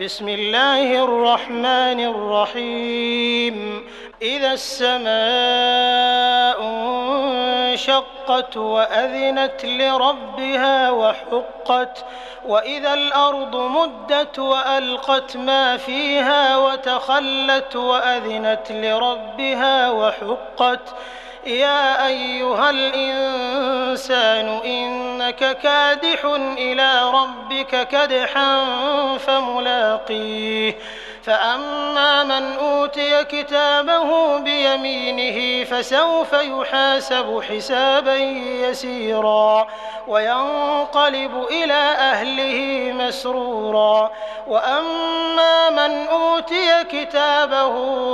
بسم الله الرحمن الرحيم إذا السماء انشقت وأذنت لربها وحقت وإذا الأرض مدت وألقت ما فيها وتخلت وأذنت لربها وحقت يا أيها الإنسان إنك كادح إلى ربك كدحا فملاقيه فأما من أوتي كتابه بيمينه فسوف يحاسب حسابا يسيرا وينقلب إلى أهله مسرورا وأما من أوتي كتابه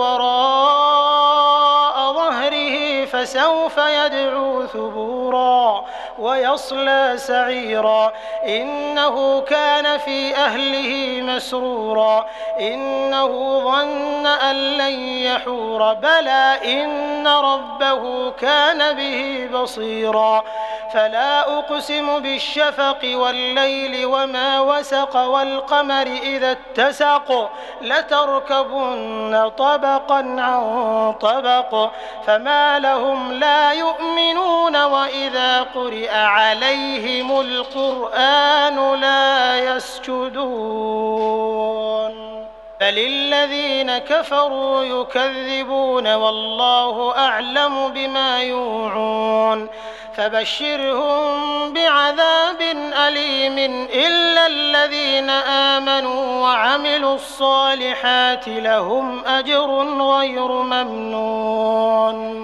وراء ظهره فسوف يدعو ثبورا ويصلى سعيرا إنه كان في أهله مسرورا إنه ظن أن لن يحور بلى إن ربه كان به بصيرا فلا أقسم بالشفق والليل وما وسق والقمر إذا اتسق لتركبن طبقا عن طبق فما لهم لا يؤمنون وإذا قرئ عليهم القرآن لا يسجدون بل الذين كفروا يكذبون والله أعلم بما يوعون فبشرهم بعذاب أليم إلا الذين آمنوا وعملوا الصالحات لهم أجر غير ممنون.